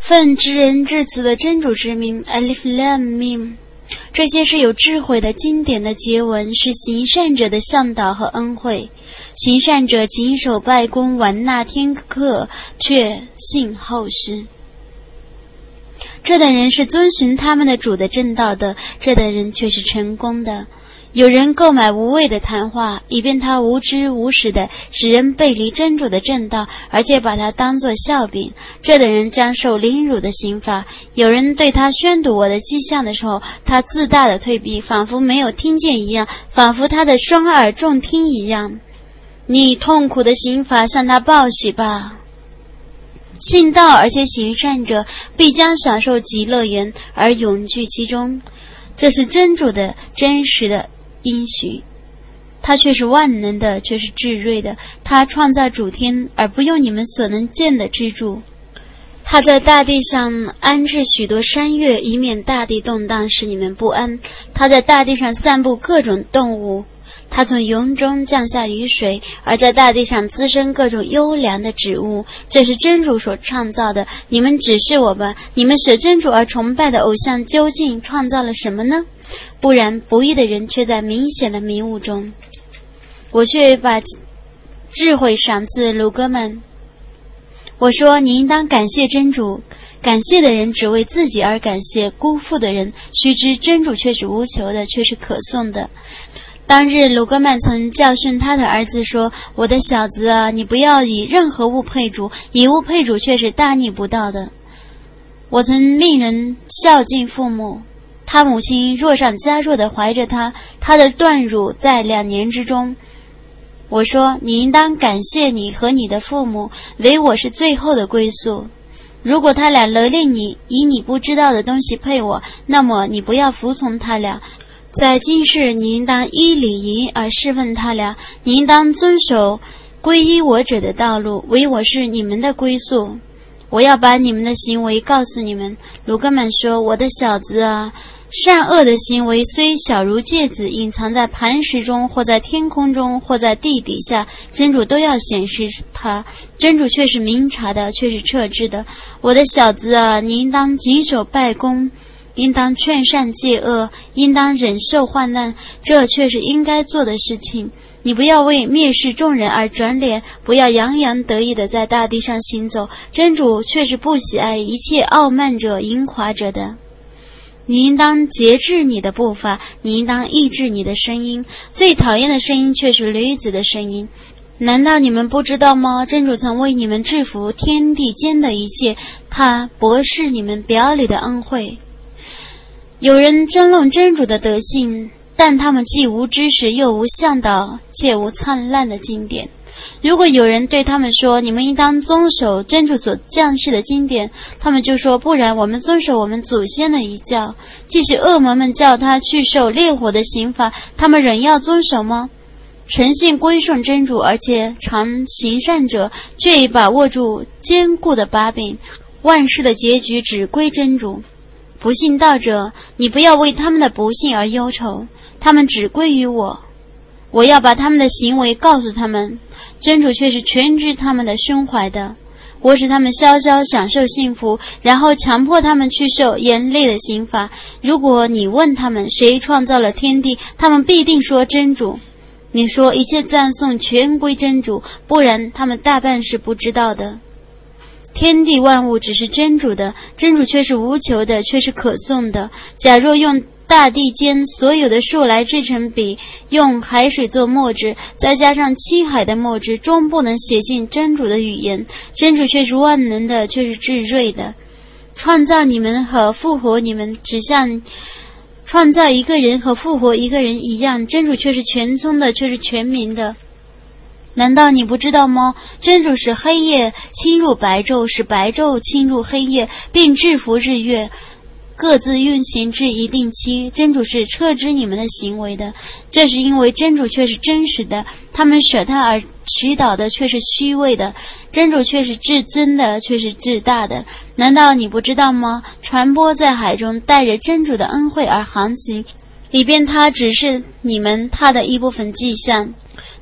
奉至仁至慈的真主之名 Alif Lam Mim， 这些是有智慧的经典的结文，是行善者的向导和恩惠。行善者谨守拜功，完纳天课，却信后世。这等人是遵循他们的主的正道的，这等人却是成功的。有人购买无谓的谈话，以便他无知无识的使人背离真主的正道，而且把他当作笑柄，这等人将受凌辱的刑罚。有人对他宣读我的迹象的时候，他自大的退避，仿佛没有听见一样，仿佛他的双耳重听一样。你痛苦的刑罚向他报喜吧。信道而且行善者必将享受极乐园而永居其中，这是真主的真实的应许。他却是万能的，却是至睿的，他创造主天而不用你们所能见的支柱。他在大地上安置许多山岳，以免大地动荡使你们不安。他在大地上散布各种动物，他从云中降下雨水，而在大地上滋生各种优良的植物，这是真主所创造的。你们指示我吧，你们舍真主而崇拜的偶像究竟创造了什么呢？不然不义的人却在明显的迷雾中。我却把智慧赏赐鲁哥们。我说你应当感谢真主，感谢的人只为自己而感谢，辜负的人须知真主却是无求的，却是可颂的。当日鲁格曼曾教训他的儿子说，我的小子啊，你不要以任何物配主，以物配主却是大逆不道的。我曾令人孝敬父母，他母亲弱上加弱地怀着他，他的断乳在2年之中。我说你应当感谢你和你的父母，唯我是最后的归宿。如果他俩勒令你以你不知道的东西配我，那么你不要服从他俩。在今世你应当依礼仪而侍奉他俩，你应当遵守皈依我者的道路，唯我是你们的归宿。我要把你们的行为告诉你们。鲁格曼说，我的小子啊，善恶的行为虽小如芥子，隐藏在磐石中，或在天空中，或在地底下，真主都要显示它。真主却是明察的，却是撤之的。我的小子啊，你应当谨守拜功，应当劝善戒恶，应当忍受患难，这却是应该做的事情。你不要为蔑视众人而转脸，不要洋洋得意地在大地上行走，真主却是不喜爱一切傲慢者、淫夸者的。你应当节制你的步伐，你应当抑制你的声音，最讨厌的声音却是驴子的声音。难道你们不知道吗？真主曾为你们制服天地间的一切，他博视你们表里的恩惠。有人争论真主的德性，但他们既无知识又无向导，且无灿烂的经典。如果有人对他们说，你们应当遵守真主所降世的经典，他们就说，不然我们遵守我们祖先的遗教。即使恶魔们叫他去受烈火的刑罚，他们仍要遵守吗？诚信归顺真主而且常行善者，却已把握住坚固的把柄，万事的结局只归真主。不信道者，你不要为他们的不幸而忧愁，他们只归于我。我要把他们的行为告诉他们，真主却是全知他们的胸怀的。我使他们稍稍享受幸福，然后强迫他们去受严厉的刑罚。如果你问他们谁创造了天地，他们必定说真主。你说一切赞颂全归真主，不然他们大半是不知道的。天地万物只是真主的，真主却是无求的，却是可颂的。假若用大地间所有的树来制成笔，用海水做墨汁，再加上七海的墨汁，终不能写进真主的语言。真主却是万能的，却是至睿的。创造你们和复活你们，只像创造一个人和复活一个人一样。真主却是全聪的，却是全明的。难道你不知道吗？真主使黑夜侵入白昼，使白昼侵入黑夜，并制服日月，各自运行至一定期。真主是撤知你们的行为的，这是因为真主却是真实的，他们舍他而祈祷的却是虚伪的。真主却是至尊的，却是至大的。难道你不知道吗？船舶在海中带着真主的恩惠而航行，以便他指示你们他的一部分迹象。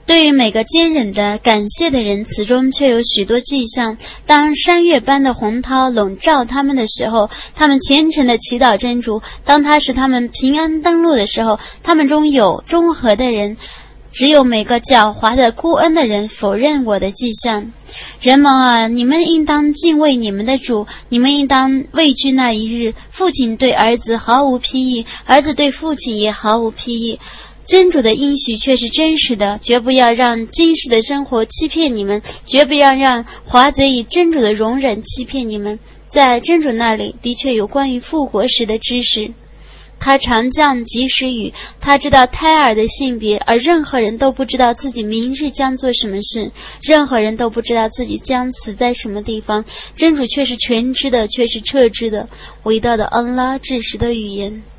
对于每个坚忍的感谢的人，此中却有许多迹象。当山岳般的洪涛笼罩他们的时候，他们虔诚地祈祷真主；当他使他们平安登陆的时候，他们中有中和的人。只有每个狡猾的孤恩的人否认我的迹象。人们啊，你们应当敬畏你们的主，你们应当畏惧那一日，父亲对儿子毫无裨益，儿子对父亲也毫无裨益。真主的应许却是真实的，绝不要让今世的生活欺骗你们，绝不要让华贼以真主的容忍欺骗你们。在真主那里的确有关于复活时的知识，他常降及时雨，他知道胎儿的性别，而任何人都不知道自己明日将做什么事，任何人都不知道自己将死在什么地方。真主却是全知的，却是彻知的，伟大的安拉至实的语言。